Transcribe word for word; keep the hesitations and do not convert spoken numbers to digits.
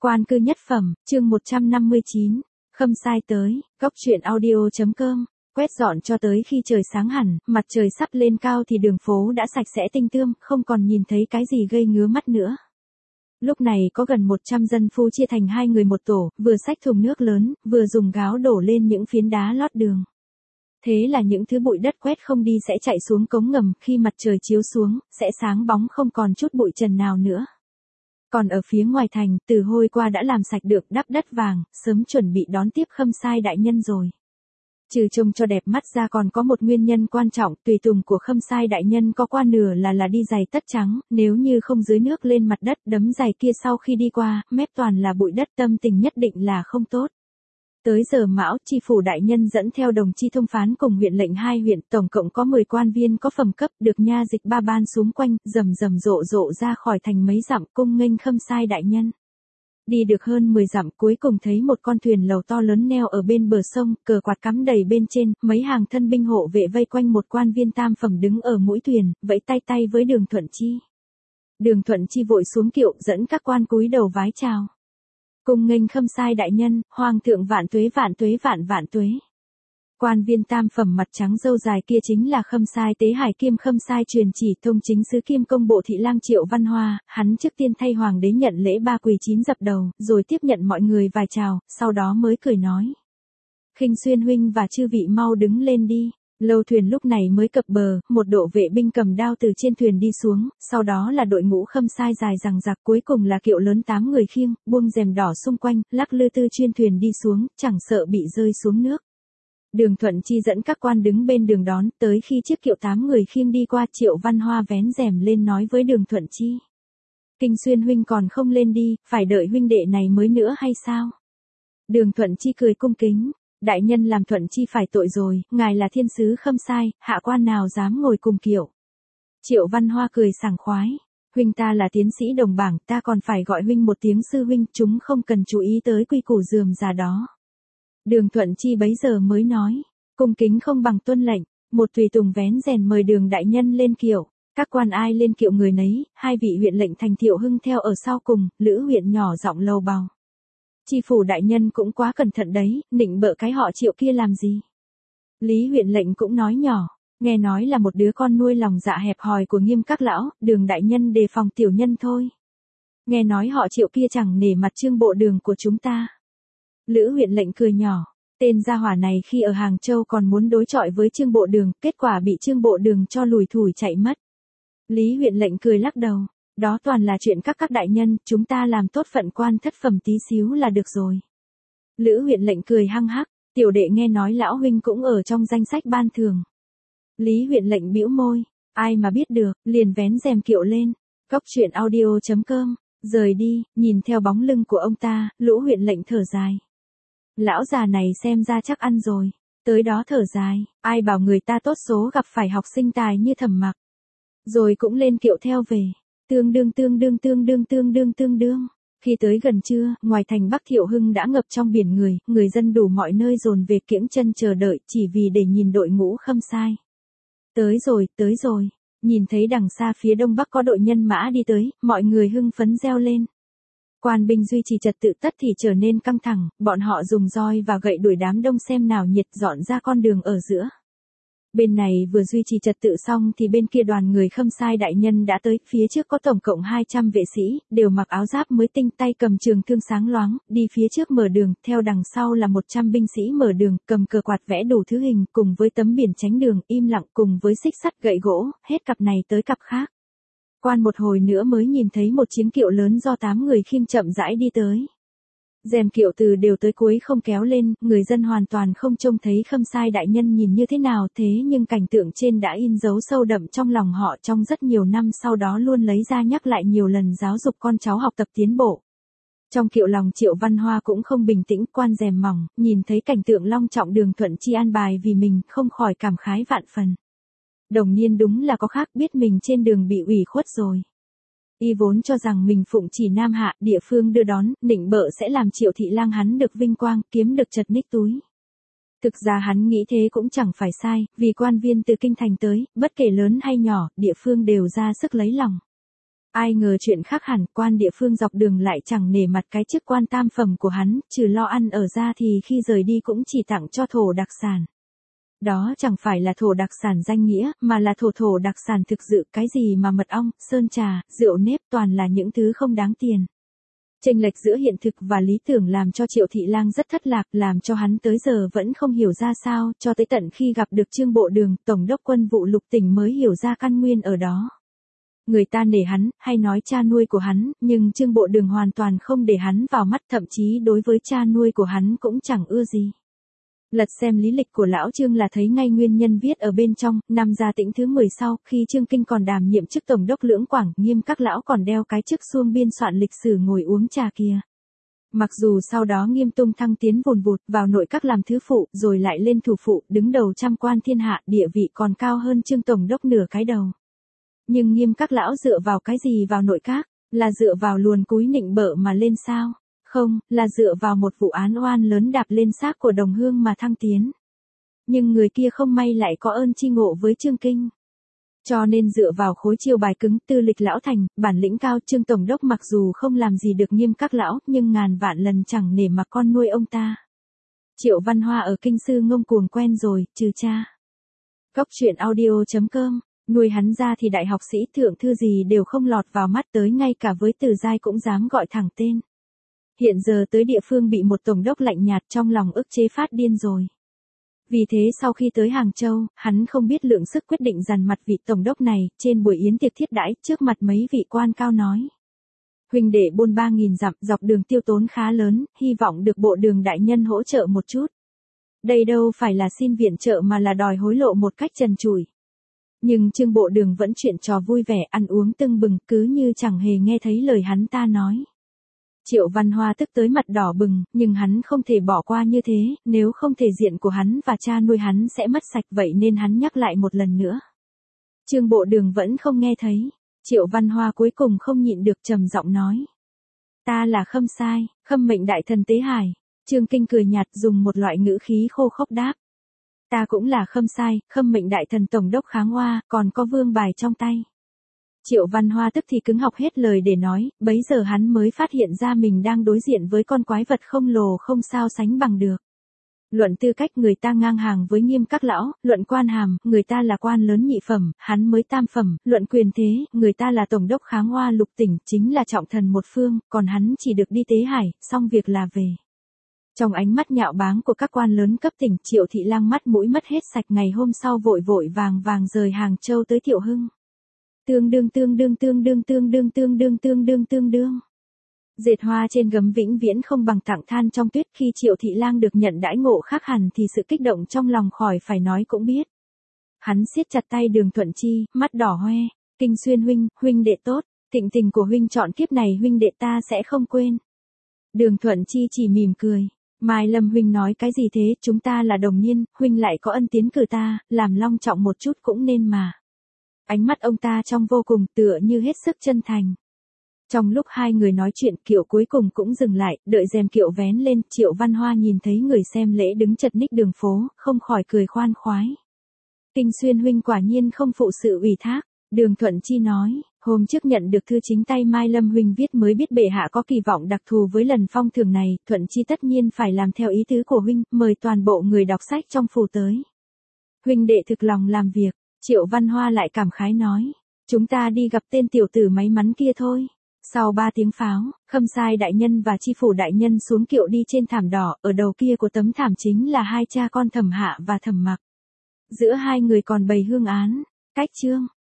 Quan cư nhất phẩm, chương một trăm năm mươi chín, Khâm Sai tới, góc truyện audio.com, quét dọn cho tới khi trời sáng hẳn, mặt trời sắp lên cao thì đường phố đã sạch sẽ tinh tươm, không còn nhìn thấy cái gì gây ngứa mắt nữa. Lúc này có gần một trăm dân phu chia thành hai người một tổ, vừa xách thùng nước lớn, vừa dùng gáo đổ lên những phiến đá lót đường. Thế là những thứ bụi đất quét không đi sẽ chạy xuống cống ngầm, khi mặt trời chiếu xuống, sẽ sáng bóng không còn chút bụi trần nào nữa. Còn ở phía ngoài thành, từ hôm qua đã làm sạch được đắp đất vàng, sớm chuẩn bị đón tiếp Khâm Sai đại nhân rồi. Trừ trông cho đẹp mắt ra còn có một nguyên nhân quan trọng, tùy tùng của Khâm Sai đại nhân có qua nửa là là đi giày tất trắng, nếu như không dưới nước lên mặt đất đấm giày kia sau khi đi qua, mép toàn là bụi đất, tâm tình nhất định là không tốt. Tới giờ mão, tri phủ đại nhân dẫn theo đồng chi thông phán cùng huyện lệnh hai huyện, tổng cộng có mười quan viên có phẩm cấp, được nha dịch ba ban xúm quanh, rầm rầm rộ rộ ra khỏi thành mấy dặm cung nghênh Khâm Sai đại nhân. Đi được hơn mười dặm, cuối cùng thấy một con thuyền lầu to lớn neo ở bên bờ sông, cờ quạt cắm đầy bên trên, mấy hàng thân binh hộ vệ vây quanh một quan viên tam phẩm đứng ở mũi thuyền, vẫy tay tay với Đường Thuận Chi. Đường Thuận Chi vội xuống kiệu, dẫn các quan cúi đầu vái chào. Cung nghênh Khâm Sai đại nhân, hoàng thượng vạn tuế vạn tuế vạn vạn tuế. Quan viên tam phẩm mặt trắng râu dài kia chính là Khâm Sai Tế Hải kiêm Khâm Sai truyền chỉ thông chính sứ kiêm công bộ thị lang Triệu Văn Hoa, hắn trước tiên thay hoàng đế nhận lễ ba quỳ chín dập đầu, rồi tiếp nhận mọi người vài chào, sau đó mới cười nói. Khinh Xuyên huynh và chư vị mau đứng lên đi. Lâu thuyền lúc này mới cập bờ, một đội vệ binh cầm đao từ trên thuyền đi xuống, sau đó là đội ngũ Khâm Sai dài dằng dặc, cuối cùng là kiệu lớn tám người khiêng, buông rèm đỏ xung quanh, lắc lư tư chuyên thuyền đi xuống, chẳng sợ bị rơi xuống nước. Đường Thuận Chi dẫn các quan đứng bên đường đón, tới khi chiếc kiệu tám người khiêng đi qua, Triệu Văn Hoa vén rèm lên nói với Đường Thuận Chi. Kinh Xuyên huynh còn không lên đi, phải đợi huynh đệ này mới nữa hay sao? Đường Thuận Chi cười cung kính. Đại nhân làm Thuận Chi phải tội rồi, ngài là thiên sứ Khâm Sai, hạ quan nào dám ngồi cùng kiệu. Triệu Văn Hoa cười sảng khoái. Huynh ta là tiến sĩ đồng bảng, ta còn phải gọi huynh một tiếng sư huynh, chúng không cần chú ý tới quy củ rườm rà đó. Đường Thuận Chi bấy giờ mới nói, cung kính không bằng tuân lệnh, một tùy tùng vén rèn mời Đường đại nhân lên kiệu. Các quan ai lên kiệu người nấy, hai vị huyện lệnh thành Thiệu Hưng theo ở sau cùng, Lữ huyện nhỏ giọng lầu bầu. Tri phủ đại nhân cũng quá cẩn thận đấy, nịnh bợ cái họ Triệu kia làm gì? Lý huyện lệnh cũng nói nhỏ, nghe nói là một đứa con nuôi lòng dạ hẹp hòi của Nghiêm các lão, Đường đại nhân đề phòng tiểu nhân thôi. Nghe nói họ Triệu kia chẳng nể mặt Trương bộ Đường của chúng ta. Lữ huyện lệnh cười nhỏ, tên gia hỏa này khi ở Hàng Châu còn muốn đối chọi với Trương bộ Đường, kết quả bị Trương bộ Đường cho lùi thủi chạy mất. Lý huyện lệnh cười lắc đầu. Đó toàn là chuyện các các đại nhân, chúng ta làm tốt phận quan thất phẩm tí xíu là được rồi. Lữ huyện lệnh cười hăng hắc, tiểu đệ nghe nói lão huynh cũng ở trong danh sách ban thưởng. Lý huyện lệnh bĩu môi, ai mà biết được, liền vén rèm kiệu lên. Góc truyện audio.com, rời đi, nhìn theo bóng lưng của ông ta, Lữ huyện lệnh thở dài. Lão già này xem ra chắc ăn rồi, tới đó thở dài, ai bảo người ta tốt số gặp phải học sinh tài như Thẩm Mặc. Rồi cũng lên kiệu theo về. Tương đương tương đương tương đương tương đương tương đương. Khi tới gần trưa, ngoài thành Bắc Thiệu Hưng đã ngập trong biển người, người dân đủ mọi nơi dồn về kiễng chân chờ đợi, chỉ vì để nhìn đội ngũ Khâm Sai. Tới rồi, tới rồi. Nhìn thấy đằng xa phía đông bắc có đội nhân mã đi tới, mọi người hưng phấn reo lên. Quan binh duy trì trật tự tất thì trở nên căng thẳng, bọn họ dùng roi và gậy đuổi đám đông xem nào nhiệt dọn ra con đường ở giữa. Bên này vừa duy trì trật tự xong thì bên kia đoàn người Khâm Sai đại nhân đã tới, phía trước có tổng cộng hai trăm vệ sĩ, đều mặc áo giáp mới tinh, tay cầm trường thương sáng loáng, đi phía trước mở đường, theo đằng sau là một trăm binh sĩ mở đường, cầm cờ quạt vẽ đủ thứ hình, cùng với tấm biển tránh đường, im lặng, cùng với xích sắt gậy gỗ, hết cặp này tới cặp khác. Quan một hồi nữa mới nhìn thấy một chiến kiệu lớn do tám người khiêng chậm rãi đi tới. Rèm kiệu từ đều tới cuối không kéo lên, người dân hoàn toàn không trông thấy Khâm Sai đại nhân nhìn như thế nào, thế nhưng cảnh tượng trên đã in dấu sâu đậm trong lòng họ trong rất nhiều năm sau đó luôn lấy ra nhắc lại nhiều lần giáo dục con cháu học tập tiến bộ. Trong kiệu lòng Triệu Văn Hoa cũng không bình tĩnh, quan rèm mỏng, nhìn thấy cảnh tượng long trọng Đường Thuận Chi an bài vì mình, không khỏi cảm khái vạn phần. Đồng nhiên đúng là có khác, biết mình trên đường bị ủy khuất rồi. Y vốn cho rằng mình phụng chỉ Nam Hạ, địa phương đưa đón, nịnh bợ sẽ làm Triệu thị lang hắn được vinh quang, kiếm được chật ních túi. Thực ra hắn nghĩ thế cũng chẳng phải sai, vì quan viên từ kinh thành tới, bất kể lớn hay nhỏ, địa phương đều ra sức lấy lòng. Ai ngờ chuyện khác hẳn, quan địa phương dọc đường lại chẳng nể mặt cái chức quan tam phẩm của hắn, trừ lo ăn ở ra thì khi rời đi cũng chỉ tặng cho thổ đặc sản. Đó chẳng phải là thổ đặc sản danh nghĩa, mà là thổ thổ đặc sản thực sự, cái gì mà mật ong, sơn trà, rượu nếp toàn là những thứ không đáng tiền. Chênh lệch giữa hiện thực và lý tưởng làm cho Triệu Thị Lang rất thất lạc, làm cho hắn tới giờ vẫn không hiểu ra sao, cho tới tận khi gặp được Trương Bộ Đường, Tổng đốc Quân vụ Lục Tỉnh mới hiểu ra căn nguyên ở đó. Người ta nể hắn, hay nói cha nuôi của hắn, nhưng Trương Bộ Đường hoàn toàn không để hắn vào mắt, thậm chí đối với cha nuôi của hắn cũng chẳng ưa gì. Lật xem lý lịch của lão Trương là thấy ngay nguyên nhân viết ở bên trong, năm Gia Tĩnh thứ mười sau, khi Trương Kinh còn đảm nhiệm chức Tổng đốc Lưỡng Quảng, Nghiêm các lão còn đeo cái chức xuông biên soạn lịch sử ngồi uống trà kia. Mặc dù sau đó Nghiêm tung thăng tiến vùn vụt vào nội các làm thứ phụ, rồi lại lên thủ phụ, đứng đầu trăm quan thiên hạ, địa vị còn cao hơn Trương Tổng đốc nửa cái đầu. Nhưng Nghiêm các lão dựa vào cái gì vào nội các, là dựa vào luồn cúi nịnh bợ mà lên sao? Không, là dựa vào một vụ án oan lớn đạp lên xác của đồng hương mà thăng tiến. Nhưng người kia không may lại có ơn chi ngộ với Trương Kinh. Cho nên dựa vào khối chiêu bài cứng, tư lịch lão thành, bản lĩnh cao, Trương Tổng đốc mặc dù không làm gì được Nghiêm các lão, nhưng ngàn vạn lần chẳng nể mặt con nuôi ông ta. Triệu Văn Hoa ở kinh sư ngông cuồng quen rồi, trừ cha. Cóc truyện audio chấm com, nuôi hắn ra thì đại học sĩ thượng thư gì đều không lọt vào mắt, tới ngay cả với Từ Giai cũng dám gọi thẳng tên. Hiện giờ tới địa phương bị một tổng đốc lạnh nhạt, trong lòng ức chế phát điên rồi. Vì thế sau khi tới Hàng Châu, hắn không biết lượng sức quyết định dằn mặt vị tổng đốc này, trên buổi yến tiệc thiết đãi, trước mặt mấy vị quan cao nói. Huynh đệ buôn ba nghìn dặm, dọc đường tiêu tốn khá lớn, hy vọng được Bộ Đường đại nhân hỗ trợ một chút. Đây đâu phải là xin viện trợ mà là đòi hối lộ một cách trần trụi. Nhưng Trương Bộ Đường vẫn chuyện trò vui vẻ, ăn uống tưng bừng, cứ như chẳng hề nghe thấy lời hắn ta nói. Triệu Văn Hoa tức tới mặt đỏ bừng, nhưng hắn không thể bỏ qua như thế, nếu không thể diện của hắn và cha nuôi hắn sẽ mất sạch, vậy nên hắn nhắc lại một lần nữa. Trương Bộ Đường vẫn không nghe thấy, Triệu Văn Hoa cuối cùng không nhịn được trầm giọng nói. Ta là Khâm Sai, Khâm mệnh đại thần Tế Hải. Trương Kinh cười nhạt dùng một loại ngữ khí khô khốc đáp. Ta cũng là Khâm Sai, Khâm mệnh đại thần Tổng đốc Kháng Hoa, còn có vương bài trong tay. Triệu Văn Hoa tức thì cứng học hết lời để nói, bấy giờ hắn mới phát hiện ra mình đang đối diện với con quái vật không lồ không sao sánh bằng được. Luận tư cách người ta ngang hàng với Nghiêm các lão, luận quan hàm, người ta là quan lớn nhị phẩm, hắn mới tam phẩm, luận quyền thế, người ta là Tổng đốc Kháng Hoa Lục Tỉnh, chính là trọng thần một phương, còn hắn chỉ được đi Tế Hải, xong việc là về. Trong ánh mắt nhạo báng của các quan lớn cấp tỉnh, Triệu Thị Lang mắt mũi mất hết sạch, ngày hôm sau vội vội vàng vàng rời Hàng Châu tới Thiệu Hưng. Tương đương tương đương tương đương tương đương tương đương tương đương tương đương. Dệt hoa trên gấm vĩnh viễn không bằng tặng than trong tuyết, khi Triệu Thị Lang được nhận đãi ngộ khác hẳn thì sự kích động trong lòng khỏi phải nói cũng biết. Hắn siết chặt tay Đường Thuận Chi, mắt đỏ hoe, Kinh Xuyên huynh, huynh đệ tốt, thịnh tình của huynh chọn kiếp này huynh đệ ta sẽ không quên. Đường Thuận Chi chỉ mỉm cười. Mai Lâm huynh nói cái gì thế, chúng ta là đồng niên, huynh lại có ân tiến cử ta, làm long trọng một chút cũng nên mà. Ánh mắt ông ta trong vô cùng tựa như hết sức chân thành. Trong lúc hai người nói chuyện, kiệu cuối cùng cũng dừng lại, đợi rèm kiệu vén lên, Triệu Văn Hoa nhìn thấy người xem lễ đứng chật ních đường phố, không khỏi cười khoan khoái. Kinh Xuyên huynh quả nhiên không phụ sự ủy thác, Đường Thuận Chi nói, hôm trước nhận được thư chính tay Mai Lâm huynh viết mới biết bệ hạ có kỳ vọng đặc thù với lần phong thưởng này, Thuận Chi tất nhiên phải làm theo ý tứ của huynh, mời toàn bộ người đọc sách trong phủ tới. Huynh đệ thực lòng làm việc. Triệu Văn Hoa lại cảm khái nói, chúng ta đi gặp tên tiểu tử may mắn kia thôi. Sau ba tiếng pháo, Khâm Sai đại nhân và Chi phủ đại nhân xuống kiệu đi trên thảm đỏ, ở đầu kia của tấm thảm chính là hai cha con Thẩm Hạ và Thẩm Mặc. Giữa hai người còn bày hương án, cách chương.